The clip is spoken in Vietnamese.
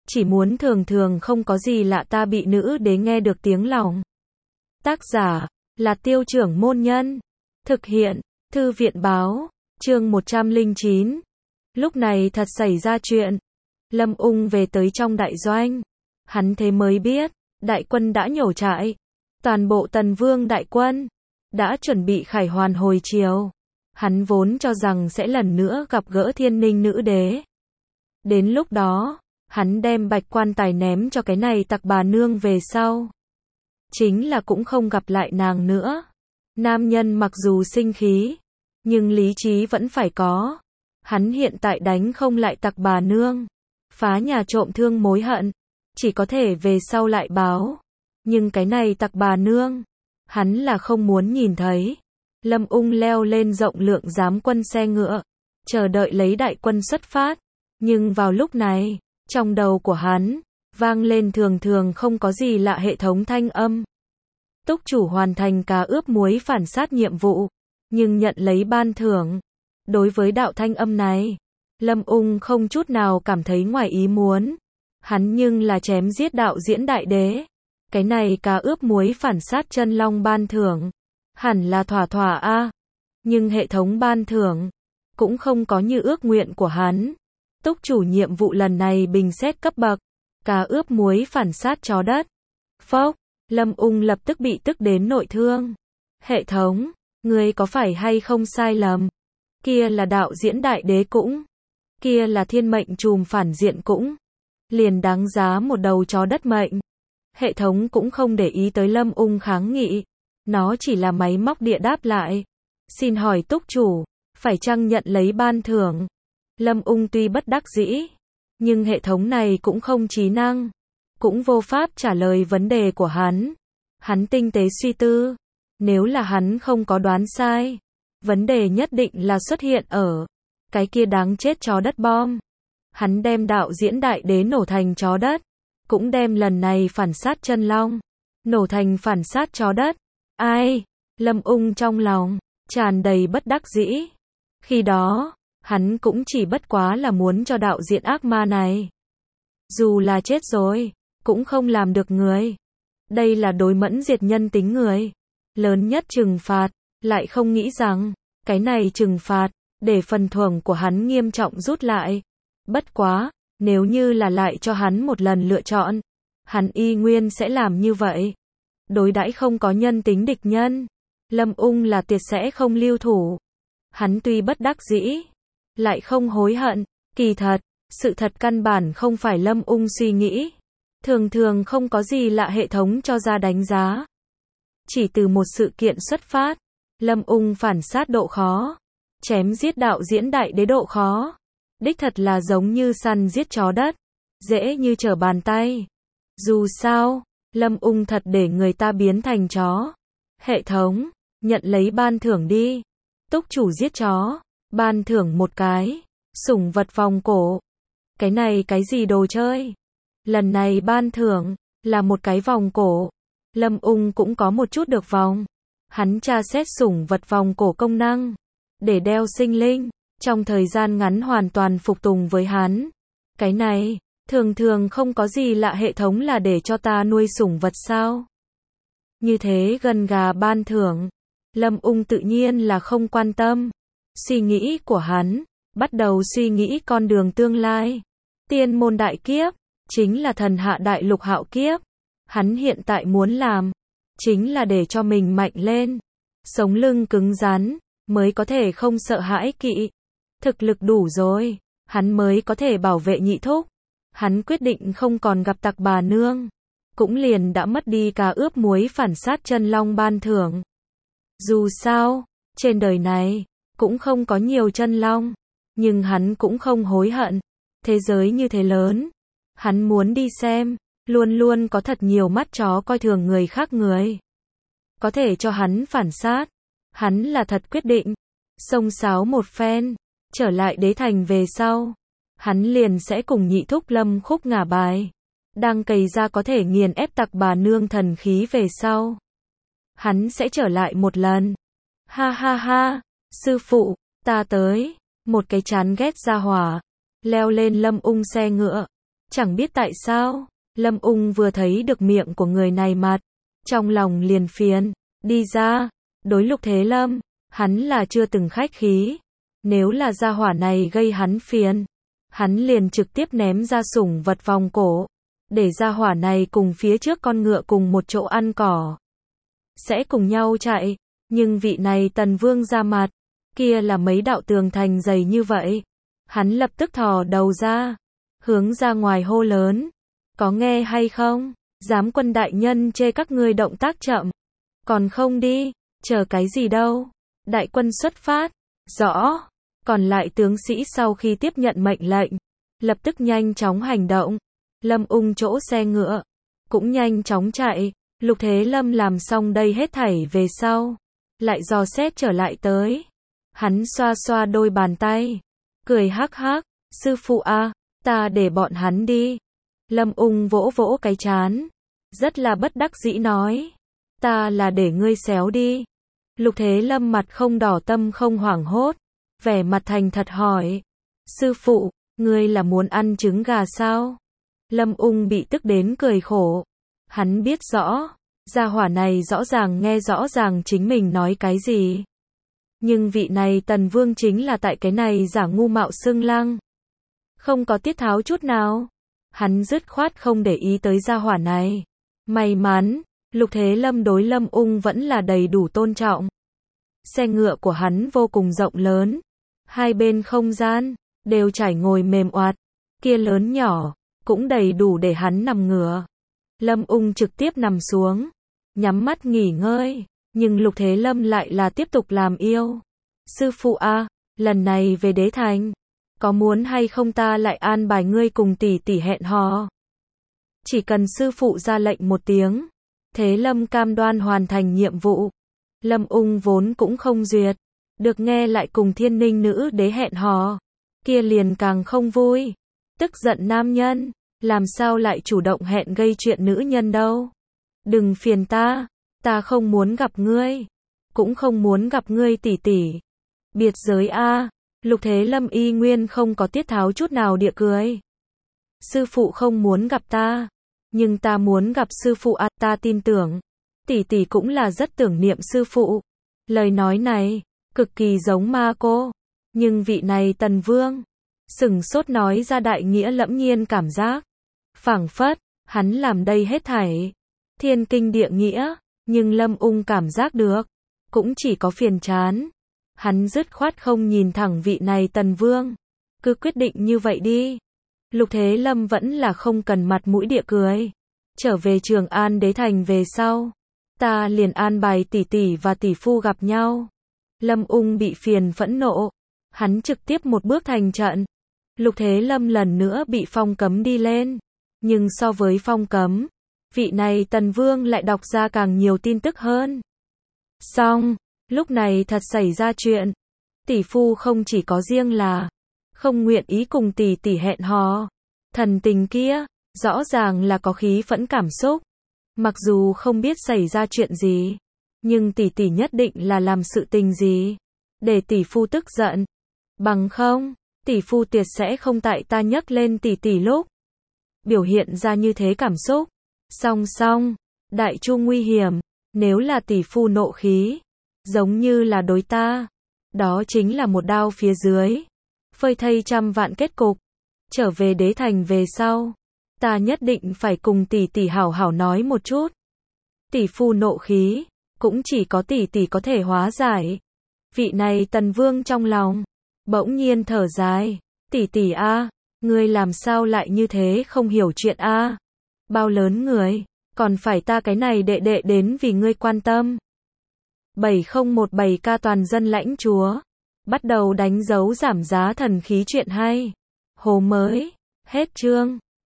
chỉ muốn thường thường không có gì lạ ta bị nữ đế nghe được tiếng lòng. Tác giả là Tiêu Trưởng Môn Nhân. Thực hiện Thư viện Báo. Chương 109. Lúc này thật xảy ra chuyện. Lâm Ung về tới trong đại doanh. Hắn thế mới biết, đại quân đã nhổ trại. Toàn bộ Tần Vương đại quân đã chuẩn bị khải hoàn hồi triều. Hắn vốn cho rằng sẽ lần nữa gặp gỡ Thiên Ninh nữ đế. Đến lúc đó, hắn đem bạch quan tài ném cho cái này tặc bà nương về sau. Chính là cũng không gặp lại nàng nữa. Nam nhân mặc dù sinh khí, nhưng lý trí vẫn phải có. Hắn hiện tại đánh không lại tặc bà nương, phá nhà trộm thương mối hận, chỉ có thể về sau lại báo. Nhưng cái này tặc bà nương, hắn là không muốn nhìn thấy. Lâm Ung leo lên rộng lượng giám quân xe ngựa, chờ đợi lấy đại quân xuất phát. Nhưng vào lúc này, trong đầu của hắn, vang lên thường thường không có gì lạ hệ thống thanh âm. Túc chủ hoàn thành cá ướp muối phản sát nhiệm vụ, nhưng nhận lấy ban thưởng. Đối với đạo thanh âm này, Lâm Ung không chút nào cảm thấy ngoài ý muốn. Hắn nhưng là chém giết đạo diễn đại đế. Cái này cá ướp muối phản sát chân long ban thưởng, hẳn là thỏa thỏa a. Nhưng hệ thống ban thưởng cũng không có như ước nguyện của hắn. Túc chủ nhiệm vụ lần này bình xét cấp bậc, cá ướp muối phản sát chó đất. Phốc, Lâm Ung lập tức bị tức đến nội thương. Hệ thống, ngươi có phải hay không sai lầm? Kia là đạo diễn đại đế cũng, kia là thiên mệnh trùm phản diện cũng, liền đáng giá một đầu chó đất mệnh. Hệ thống cũng không để ý tới Lâm Ung kháng nghị, nó chỉ là máy móc địa đáp lại. Xin hỏi túc chủ, phải chăng nhận lấy ban thưởng? Lâm Ung tuy bất đắc dĩ, nhưng hệ thống này cũng không trí năng, cũng vô pháp trả lời vấn đề của hắn. Hắn tinh tế suy tư, nếu là hắn không có đoán sai, vấn đề nhất định là xuất hiện ở cái kia đáng chết chó đất bom. Hắn đem đạo diễn đại đế nổ thành chó đất, cũng đem lần này phản sát chân long nổ thành phản sát chó đất. Ai? Lâm Ung trong lòng tràn đầy bất đắc dĩ. Khi đó, hắn cũng chỉ bất quá là muốn cho đạo diễn ác ma này, dù là chết rồi, cũng không làm được người. Đây là đối mẫn diệt nhân tính người lớn nhất trừng phạt, lại không nghĩ rằng cái này trừng phạt để phần thưởng của hắn nghiêm trọng rút lại. Bất quá, nếu như là lại cho hắn một lần lựa chọn, hắn y nguyên sẽ làm như vậy. Đối đãi không có nhân tính địch nhân, Lâm Ung là tuyệt sẽ không lưu thủ. Hắn tuy bất đắc dĩ, lại không hối hận. Kỳ thật, sự thật căn bản không phải Lâm Ung suy nghĩ. Thường thường không có gì lạ hệ thống cho ra đánh giá. Chỉ từ một sự kiện xuất phát, Lâm Ung phản sát độ khó, chém giết đạo diễn đại đế độ khó, đích thật là giống như săn giết chó đất, dễ như trở bàn tay. Dù sao, Lâm Ung thật để người ta biến thành chó. Hệ thống, nhận lấy ban thưởng đi. Túc chủ giết chó, ban thưởng một cái sủng vật vòng cổ. Cái này cái gì đồ chơi? Lần này ban thưởng là một cái vòng cổ. Lâm Ung cũng có một chút được vòng. Hắn tra xét sủng vật vòng cổ công năng, để đeo sinh linh, trong thời gian ngắn hoàn toàn phục tùng với hắn. Cái này, thường thường không có gì lạ hệ thống là để cho ta nuôi sủng vật sao? Như thế gần gà ban thưởng, Lâm Ung tự nhiên là không quan tâm. Suy nghĩ của hắn, bắt đầu suy nghĩ con đường tương lai. Tiên môn đại kiếp, chính là thần hạ đại lục hạo kiếp. Hắn hiện tại muốn làm, chính là để cho mình mạnh lên. Sống lưng cứng rắn, mới có thể không sợ hãi kỵ. Thực lực đủ rồi, hắn mới có thể bảo vệ nhị thúc. Hắn quyết định không còn gặp tặc bà nương, cũng liền đã mất đi cá ướp muối phản sát chân long ban thưởng. Dù sao, trên đời này, cũng không có nhiều chân long, nhưng hắn cũng không hối hận. Thế giới như thế lớn, hắn muốn đi xem, luôn luôn có thật nhiều mắt chó coi thường người khác người. Có thể cho hắn phản sát, hắn là thật quyết định. Xông xáo một phen, trở lại đế thành về sau, hắn liền sẽ cùng nhị thúc Lâm Khúc ngả bài. Đang cày ra có thể nghiền ép tặc bà nương thần khí về sau, hắn sẽ trở lại một lần. Ha ha ha, sư phụ, ta tới. Một cái chán ghét ra hỏa leo lên Lâm Ung xe ngựa, Chẳng biết tại sao, Lâm Ung vừa thấy được miệng của người này mặt, trong lòng liền phiền, đi ra, đối Lục Thế Lâm, hắn là chưa từng khách khí, nếu là gia hỏa này gây hắn phiền, hắn liền trực tiếp ném ra sủng vật vòng cổ, để gia hỏa này cùng phía trước con ngựa cùng một chỗ ăn cỏ, sẽ cùng nhau chạy, nhưng vị này Tần Vương ra mặt, kia là mấy đạo tường thành dày như vậy, hắn lập tức thò đầu ra, hướng ra ngoài hô lớn, có nghe hay không, giám quân đại nhân chê các ngươi động tác chậm, còn không đi, chờ cái gì đâu, đại quân xuất phát, rõ, còn lại tướng sĩ sau khi tiếp nhận mệnh lệnh, lập tức nhanh chóng hành động, Lâm Ung chỗ xe ngựa, cũng nhanh chóng chạy, Lục Thế Lâm làm xong đây hết thảy về sau, lại dò xét trở lại tới, hắn xoa xoa đôi bàn tay, cười hắc hắc, sư phụ a, ta để bọn hắn đi, Lâm Ung vỗ vỗ cái trán, rất là bất đắc dĩ nói, ta là để ngươi xéo đi, Lục Thế Lâm mặt không đỏ tâm không hoảng hốt, vẻ mặt thành thật hỏi, sư phụ, ngươi là muốn ăn trứng gà sao? Lâm Ung bị tức đến cười khổ, hắn biết rõ, gia hỏa này rõ ràng nghe rõ ràng chính mình nói cái gì. Nhưng vị này Tần Vương chính là tại cái này giả ngu mạo xưng lăng. Không có tiết tháo chút nào. Hắn dứt khoát không để ý tới gia hỏa này. May mắn, Lục Thế Lâm đối Lâm Ung vẫn là đầy đủ tôn trọng. Xe ngựa của hắn vô cùng rộng lớn. Hai bên không gian, đều trải ngồi mềm oạt. Kia lớn nhỏ, cũng đầy đủ để hắn nằm ngửa. Lâm Ung trực tiếp nằm xuống, nhắm mắt nghỉ ngơi, nhưng Lục Thế Lâm lại là tiếp tục làm yêu. Sư phụ a, lần này về đế thành, có muốn hay không ta lại an bài ngươi cùng tỷ tỷ hẹn hò? Chỉ cần sư phụ ra lệnh một tiếng, Thế Lâm cam đoan hoàn thành nhiệm vụ. Lâm Ung vốn cũng không duyệt, được nghe lại cùng Thiên Ninh nữ đế hẹn hò, kia liền càng không vui. Tức giận nam nhân, làm sao lại chủ động hẹn gây chuyện nữ nhân đâu? Đừng phiền ta không muốn gặp ngươi, cũng không muốn gặp ngươi tỷ tỷ. Biệt giới a, Lục Thế Lâm y nguyên không có tiết tháo chút nào địa cười. Sư phụ không muốn gặp ta, nhưng ta muốn gặp sư phụ a, ta tin tưởng, tỷ tỷ cũng là rất tưởng niệm sư phụ. Lời nói này, cực kỳ giống ma cô, nhưng vị này Tần Vương, sửng sốt nói ra đại nghĩa lẫm nhiên cảm giác. Phảng phất, hắn làm đây hết thảy, thiên kinh địa nghĩa, nhưng Lâm Ung cảm giác được, cũng chỉ có phiền chán. Hắn dứt khoát không nhìn thẳng vị này Tần Vương, cứ quyết định như vậy đi. Lục Thế Lâm vẫn là không cần mặt mũi địa cười. Trở về Trường An đế thành về sau, ta liền an bài tỷ tỷ và tỷ phu gặp nhau. Lâm Ung bị phiền phẫn nộ, hắn trực tiếp một bước thành trận. Lục Thế Lâm lần nữa bị phong cấm đi lên, nhưng so với phong cấm, vị này Tần Vương lại đọc ra càng nhiều tin tức hơn. Xong, lúc này thật xảy ra chuyện, tỷ phu không chỉ có riêng là không nguyện ý cùng tỷ tỷ hẹn hò, thần tình kia, rõ ràng là có khí phẫn cảm xúc. Mặc dù không biết xảy ra chuyện gì, nhưng tỷ tỷ nhất định là làm sự tình gì, để tỷ phu tức giận. Bằng không, tỷ phu tuyệt sẽ không tại ta nhắc lên tỷ tỷ lúc biểu hiện ra như thế cảm xúc. Song, đại chu nguy hiểm, nếu là tỷ phu nộ khí, giống như là đối ta, đó chính là một đao phía dưới, phơi thây trăm vạn kết cục. Trở về đế thành về sau, ta nhất định phải cùng tỷ tỷ hảo hảo nói một chút. Tỷ phu nộ khí, cũng chỉ có tỷ tỷ có thể hóa giải. Vị này Tần Vương trong lòng bỗng nhiên thở dài, tỷ tỷ a, ngươi làm sao lại như thế không hiểu chuyện a? Bao lớn người, còn phải ta cái này đệ đệ đến vì ngươi quan tâm. 7017K toàn dân lãnh chúa, bắt đầu đánh dấu giảm giá thần khí chuyện hay. Hồ mới, hết chương.